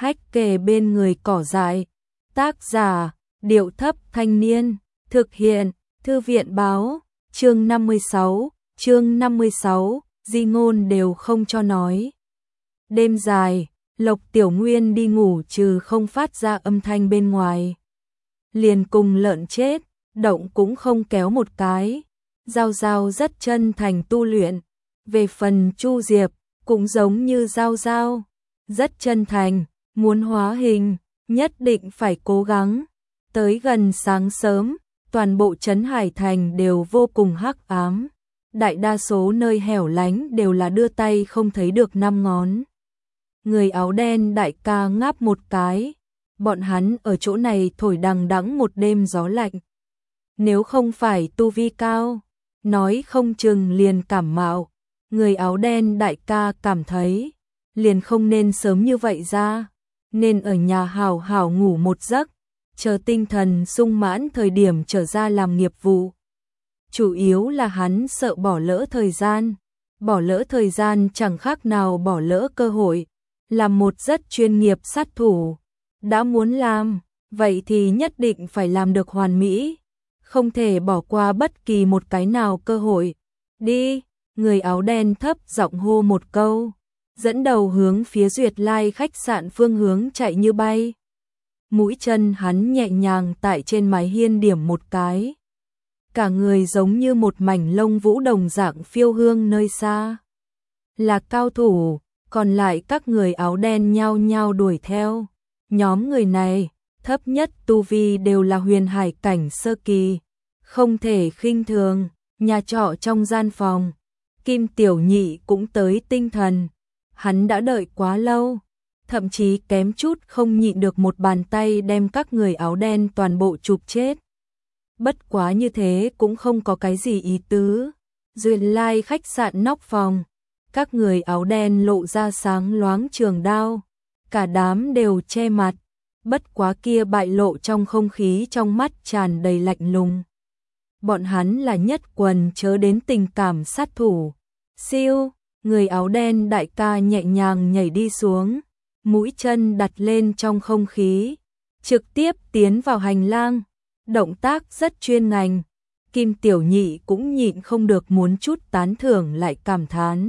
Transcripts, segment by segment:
Hách kề bên người cỏ dại. Tác giả, Điệu Thấp Thanh Niên. Thực hiện, Thư viện Báo. Chương 56, di ngôn đều không cho nói. Đêm dài, Lộc Tiểu Nguyên đi ngủ trừ không phát ra âm thanh bên ngoài. Liền cùng lợn chết, động cũng không kéo một cái. Giao Giao rất chân thành tu luyện. Về phần Chu Diệp, cũng giống như Giao Giao, rất chân thành, muốn hóa hình, nhất định phải cố gắng. Tới gần sáng sớm, toàn bộ trấn Hải Thành đều vô cùng hắc ám. Đại đa số nơi hẻo lánh đều là đưa tay không thấy được năm ngón. Người áo đen đại ca ngáp một cái. Bọn hắn ở chỗ này thổi đằng đẵng một đêm gió lạnh. Nếu không phải tu vi cao, nói không chừng liền cảm mạo. Người áo đen đại ca cảm thấy, liền không nên sớm như vậy ra, nên ở nhà hảo hảo ngủ một giấc, chờ tinh thần sung mãn thời điểm trở ra làm nghiệp vụ. Chủ yếu là hắn sợ bỏ lỡ thời gian chẳng khác nào bỏ lỡ cơ hội, làm một rất chuyên nghiệp sát thủ. Đã muốn làm, vậy thì nhất định phải làm được hoàn mỹ, không thể bỏ qua bất kỳ một cái nào cơ hội. Đi, người áo đen thấp giọng hô một câu, dẫn đầu hướng phía Duyệt Lai khách sạn phương hướng chạy như bay. Mũi chân hắn nhẹ nhàng tại trên mái hiên điểm một cái. Cả người giống như một mảnh lông vũ đồng dạng phiêu hương nơi xa. Là cao thủ, còn lại các người áo đen nhao nhao đuổi theo. Nhóm người này, thấp nhất tu vi đều là huyền hải cảnh sơ kỳ, không thể khinh thường. Nhà trọ trong gian phòng, Kim Tiểu Nhị cũng tới tinh thần. Hắn đã đợi quá lâu, thậm chí kém chút không nhịn được một bàn tay đem các người áo đen toàn bộ chụp chết. Bất quá như thế cũng không có cái gì ý tứ. Duyệt Lai khách sạn nóc phòng, các người áo đen lộ ra sáng loáng trường đao, cả đám đều che mặt, bất quá kia bại lộ trong không khí trong mắt tràn đầy lạnh lùng. Bọn hắn là nhất quần chớ đến tình cảm sát thủ. Siêu, người áo đen đại ca nhẹ nhàng nhảy đi xuống, mũi chân đặt lên trong không khí, trực tiếp tiến vào hành lang, động tác rất chuyên ngành. Kim Tiểu Nhị cũng nhịn không được muốn chút tán thưởng lại cảm thán.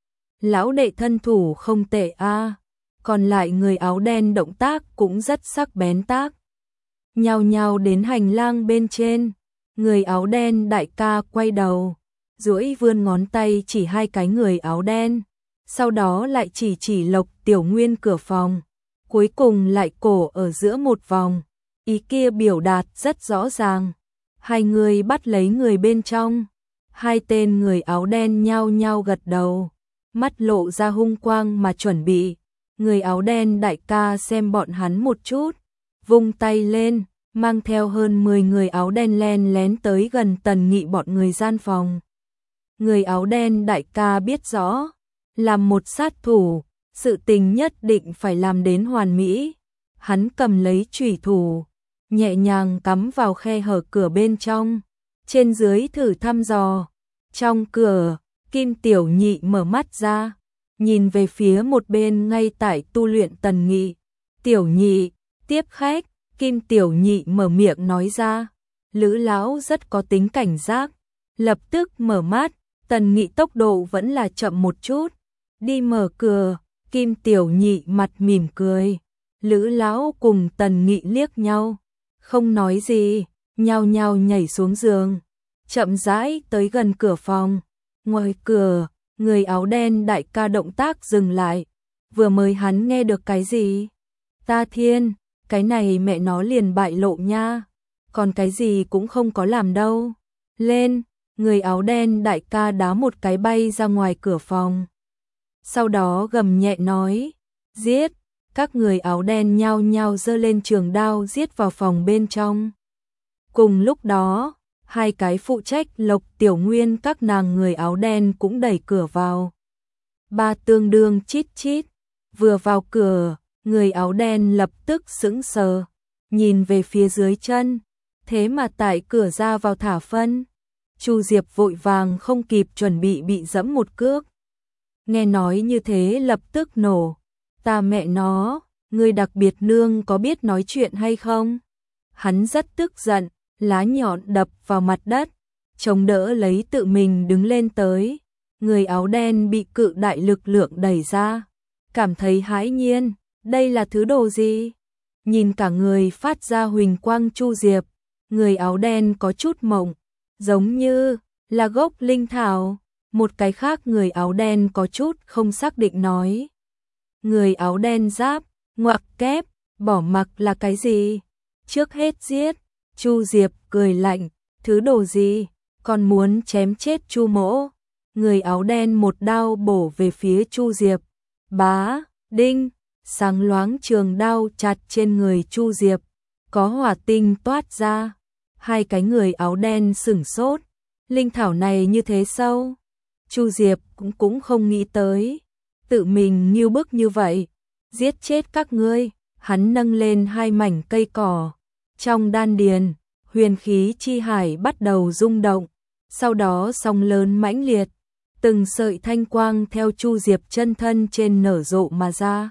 Lão đệ thân thủ không tệ a. Còn lại người áo đen động tác cũng rất sắc bén tác. Nhao nhao đến hành lang bên trên, người áo đen đại ca quay đầu, duỗi vươn ngón tay chỉ hai cái người áo đen, sau đó lại chỉ Lộc Tiểu Nguyên cửa phòng, cuối cùng lại cổ ở giữa một vòng, ý kia biểu đạt rất rõ ràng. Hai người bắt lấy người bên trong. Hai tên người áo đen nhao nhao gật đầu, mắt lộ ra hung quang mà chuẩn bị. Người áo đen đại ca xem bọn hắn một chút, vung tay lên, mang theo hơn 10 người áo đen len lén tới gần Tần Nghị bọn người gian phòng. Người áo đen đại ca biết rõ, làm một sát thủ, sự tình nhất định phải làm đến hoàn mỹ. Hắn cầm lấy chủy thủ, nhẹ nhàng cắm vào khe hở cửa bên trong, trên dưới thử thăm dò. Trong cửa, Kim Tiểu Nhị mở mắt ra, nhìn về phía một bên ngay tại tu luyện Tần Nghị. Tiểu Nhị, tiếp khách. Kim Tiểu Nhị mở miệng nói ra. Lữ lão rất có tính cảnh giác, lập tức mở mắt. Tần Nghị tốc độ vẫn là chậm một chút, đi mở cửa. Kim Tiểu Nhị mặt mỉm cười. Lữ lão cùng Tần Nghị liếc nhau, không nói gì, nhao nhao nhảy xuống giường, chậm rãi tới gần cửa phòng. Ngoài cửa, người áo đen đại ca động tác dừng lại. Vừa mới hắn nghe được cái gì? Ta thiên, cái này mẹ nó liền bại lộ nha, còn cái gì cũng không có làm đâu. Lên, người áo đen đại ca đá một cái bay ra ngoài cửa phòng. Sau đó gầm nhẹ nói, giết. Các người áo đen nhao nhao giơ lên trường đao giết vào phòng bên trong. Cùng lúc đó, hai cái phụ trách Lộc Tiểu Nguyên các nàng người áo đen cũng đẩy cửa vào. Ba tương đương chít chít, vừa vào cửa, người áo đen lập tức sững sờ, nhìn về phía dưới chân, thế mà tại cửa ra vào thả phân. Chu Diệp vội vàng không kịp chuẩn bị dẫm một cước. Nghe nói như thế lập tức nổ, ta mẹ nó, người đặc biệt nương có biết nói chuyện hay không? Hắn rất tức giận, lá nhọn đập vào mặt đất, chống đỡ lấy tự mình đứng lên tới. Người áo đen bị cự đại lực lượng đẩy ra, cảm thấy hãi nhiên, đây là thứ đồ gì? Nhìn cả người phát ra huỳnh quang Chu Diệp, người áo đen có chút mộng, giống như là gốc linh thảo. Một cái khác người áo đen có chút không xác định nói. Người áo đen giáp, ngoặc kép, bỏ mặc là cái gì? Trước hết giết. Chu Diệp cười lạnh, thứ đồ gì? Còn muốn chém chết Chu mỗ? Người áo đen một đao bổ về phía Chu Diệp. Bá, đinh, sáng loáng trường đao chặt trên người Chu Diệp, có hỏa tinh toát ra. Hai cái người áo đen sửng sốt, linh thảo này như thế sâu. Chu Diệp cũng không nghĩ tới, tự mình như bức như vậy, giết chết các ngươi. Hắn nâng lên hai mảnh cây cỏ, trong đan điền, huyền khí chi hải bắt đầu rung động, sau đó sóng lớn mãnh liệt, từng sợi thanh quang theo Chu Diệp chân thân trên nở rộ mà ra.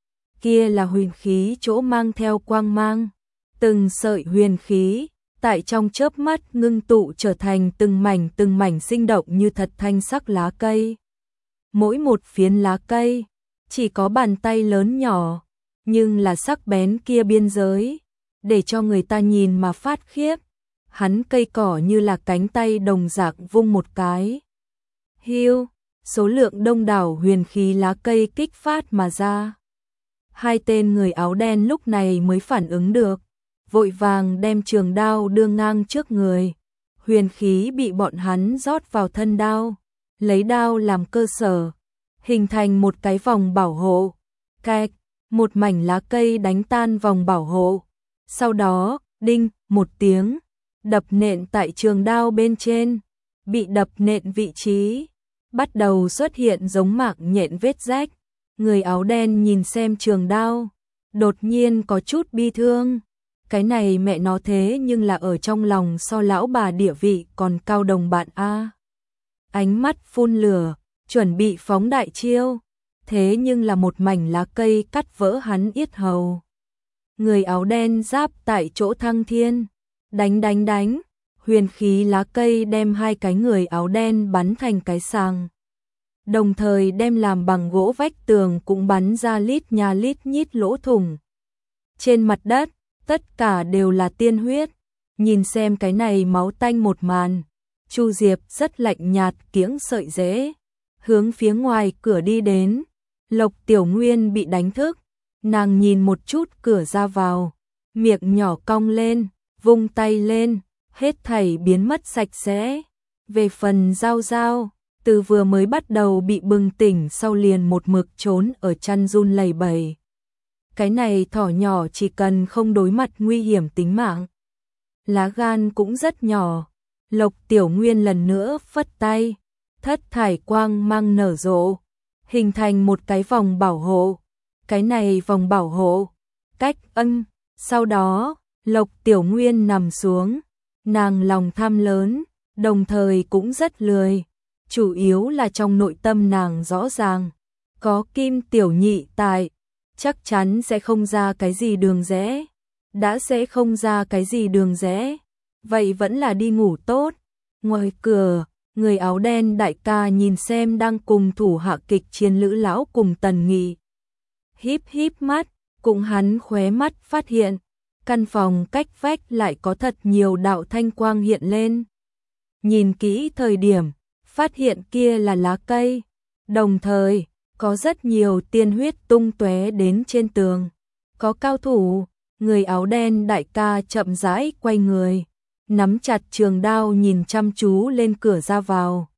Kia là huyền khí chỗ mang theo quang mang, từng sợi huyền khí tại trong chớp mắt ngưng tụ trở thành từng mảnh sinh động như thật thanh sắc lá cây. Mỗi một phiến lá cây chỉ có bàn tay lớn nhỏ, nhưng là sắc bén kia biên giới, để cho người ta nhìn mà phát khiếp. Hắn cây cỏ như là cánh tay đồng dạng vung một cái. Hiu, số lượng đông đảo huyền khí lá cây kích phát mà ra. Hai tên người áo đen lúc này mới phản ứng được, vội vàng đem trường đao đưa ngang trước người. Huyền khí bị bọn hắn rót vào thân đao, lấy đao làm cơ sở, hình thành một cái vòng bảo hộ. Cạch, một mảnh lá cây đánh tan vòng bảo hộ. Sau đó, đinh, một tiếng, đập nện tại trường đao bên trên. Bị đập nện vị trí bắt đầu xuất hiện giống mạng nhện vết rách. Người áo đen nhìn xem trường đao, đột nhiên có chút bi thương. Cái này mẹ nó thế nhưng là ở trong lòng so lão bà địa vị còn cao đồng bạn a. Ánh mắt phun lửa, chuẩn bị phóng đại chiêu, thế nhưng là một mảnh lá cây cắt vỡ hắn yết hầu. Người áo đen giáp tại chỗ thăng thiên, đánh, huyền khí lá cây đem hai cái người áo đen bắn thành cái sàng. Đồng thời đem làm bằng gỗ vách tường cũng bắn ra lít nhà lít nhít lỗ thủng. Trên mặt đất, tất cả đều là tiên huyết. Nhìn xem cái này máu tanh một màn, Chu Diệp rất lạnh nhạt kiễng sợi rễ, hướng phía ngoài cửa đi đến. Lộc Tiểu Nguyên bị đánh thức, nàng nhìn một chút cửa ra vào, miệng nhỏ cong lên, vung tay lên, hết thảy biến mất sạch sẽ. Về phần Giao Giao, từ vừa mới bắt đầu bị bừng tỉnh sau liền một mực trốn ở chăn run lẩy bẩy. Cái này thỏ nhỏ chỉ cần không đối mặt nguy hiểm tính mạng, lá gan cũng rất nhỏ. Lộc Tiểu Nguyên lần nữa phất tay, thất thải quang mang nở rộ, hình thành một cái vòng bảo hộ. Cái này vòng bảo hộ, cách sau đó, Lộc Tiểu Nguyên nằm xuống, nàng lòng tham lớn, đồng thời cũng rất lười. Chủ yếu là trong nội tâm nàng rõ ràng, có Kim Tiểu Nhị tại, chắc chắn sẽ không ra cái gì đường rẽ. Đã sẽ không ra cái gì đường rẽ, vậy vẫn là đi ngủ tốt. Ngoài cửa, người áo đen đại ca nhìn xem đang cùng thủ hạ kịch chiến Lữ lão cùng Tần Nghị. Híp mắt, cùng hắn khóe mắt phát hiện, căn phòng cách vách lại có thật nhiều đạo thanh quang hiện lên. Nhìn kỹ thời điểm, phát hiện kia là lá cây, đồng thời có rất nhiều tiên huyết tung tóe đến trên tường. Có cao thủ. Người áo đen đại ca chậm rãi quay người, nắm chặt trường đao nhìn chăm chú lên cửa ra vào.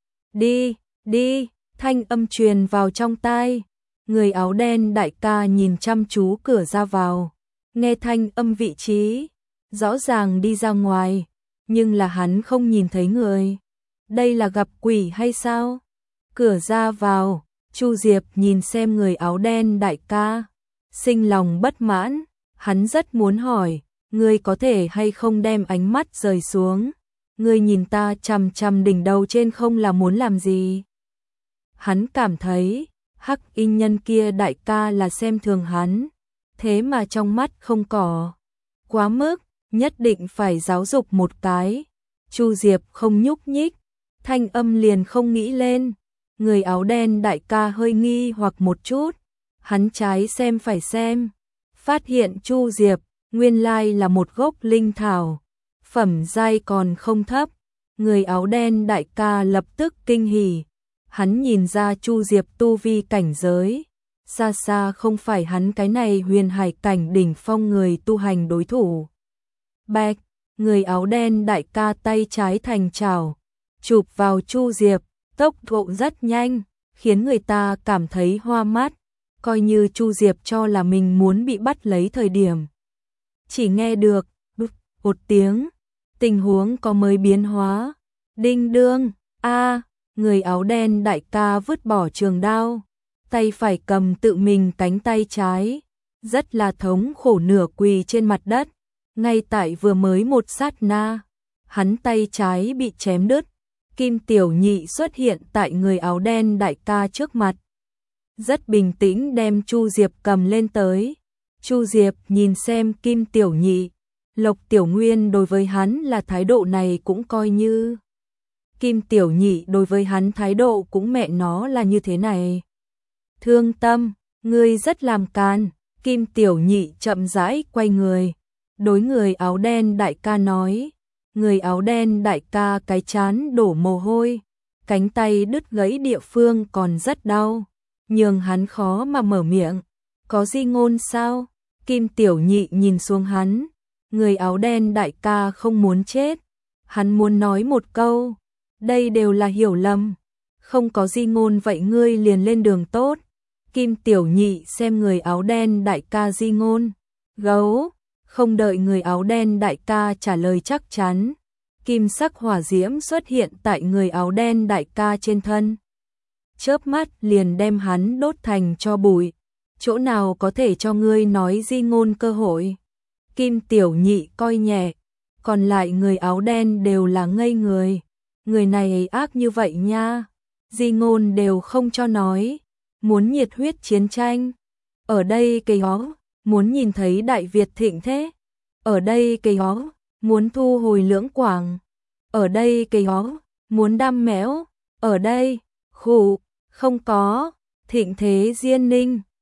Đi, thanh âm truyền vào trong tai. Người áo đen đại ca nhìn chăm chú cửa ra vào, nghe thanh âm vị trí, rõ ràng đi ra ngoài, nhưng là hắn không nhìn thấy người. Đây là gặp quỷ hay sao? Cửa ra vào, Chu Diệp nhìn xem người áo đen đại ca, sinh lòng bất mãn. Hắn rất muốn hỏi, ngươi có thể hay không đem ánh mắt rời xuống? Ngươi nhìn ta chằm chằm đỉnh đầu trên không là muốn làm gì? Hắn cảm thấy, hắc y nhân kia đại ca là xem thường hắn. thế mà trong mắt không có. Quá mức, nhất định phải giáo dục một cái. Chu Diệp không nhúc nhích, thanh âm liền không nghĩ lên. Người áo đen đại ca hơi nghi hoặc một chút, hắn trái xem phải xem, phát hiện Chu Diệp nguyên lai là một gốc linh thảo, phẩm giai còn không thấp. Người áo đen đại ca lập tức kinh hỉ, hắn nhìn ra Chu Diệp tu vi cảnh giới, xa xa không phải hắn cái này huyền hải cảnh đỉnh phong người tu hành đối thủ. Bạch, người áo đen đại ca tay trái thành chảo, chụp vào Chu Diệp, tốc độ rất nhanh, khiến người ta cảm thấy hoa mắt, coi như Chu Diệp cho là mình muốn bị bắt lấy thời điểm. Chỉ nghe được một tiếng, tình huống có mới biến hóa. Đinh đương, người áo đen đại ca vứt bỏ trường đao, tay phải cầm tự mình cánh tay trái, rất là thống khổ nửa quỳ trên mặt đất. Ngay tại vừa mới một sát na, hắn tay trái bị chém đứt. Kim Tiểu Nhị xuất hiện tại người áo đen đại ca trước mặt, rất bình tĩnh đem Chu Diệp cầm lên tới. Chu Diệp nhìn xem Kim Tiểu Nhị, Lộc Tiểu Nguyên đối với hắn là thái độ này cũng coi như. Kim Tiểu Nhị đối với hắn thái độ cũng mẹ nó là như thế này. Thương Tâm, ngươi rất làm càn. Kim Tiểu Nhị chậm rãi quay người, đối người áo đen đại ca nói. Người áo đen đại ca cái chán đổ mồ hôi, cánh tay đứt gãy địa phương còn rất đau, nhưng hắn khó mà mở miệng. Có di ngôn sao? Kim Tiểu Nhị nhìn xuống hắn, người áo đen đại ca không muốn chết, hắn muốn nói một câu, đây đều là hiểu lầm, không có di ngôn vậy ngươi liền lên đường tốt. Kim Tiểu Nhị xem người áo đen đại ca di ngôn, gấu, không đợi người áo đen đại ca trả lời chắc chắn, kim sắc hỏa diễm xuất hiện tại người áo đen đại ca trên thân, chớp mắt liền đem hắn đốt thành tro bụi. Chỗ nào có thể cho ngươi nói di ngôn cơ hội? Kim Tiểu Nhị coi nhẹ, còn lại người áo đen đều là ngây người. Người này ác như vậy nha, di ngôn đều không cho nói, muốn nhiệt huyết chiến tranh. Ở đây cây ó, muốn nhìn thấy Đại Việt thịnh thế. Ở đây cây ó, muốn thu hồi Lưỡng Quảng. Ở đây cây ó, muốn đam méo. Ở đây, khụ, không có, thịnh thế Diên Ninh.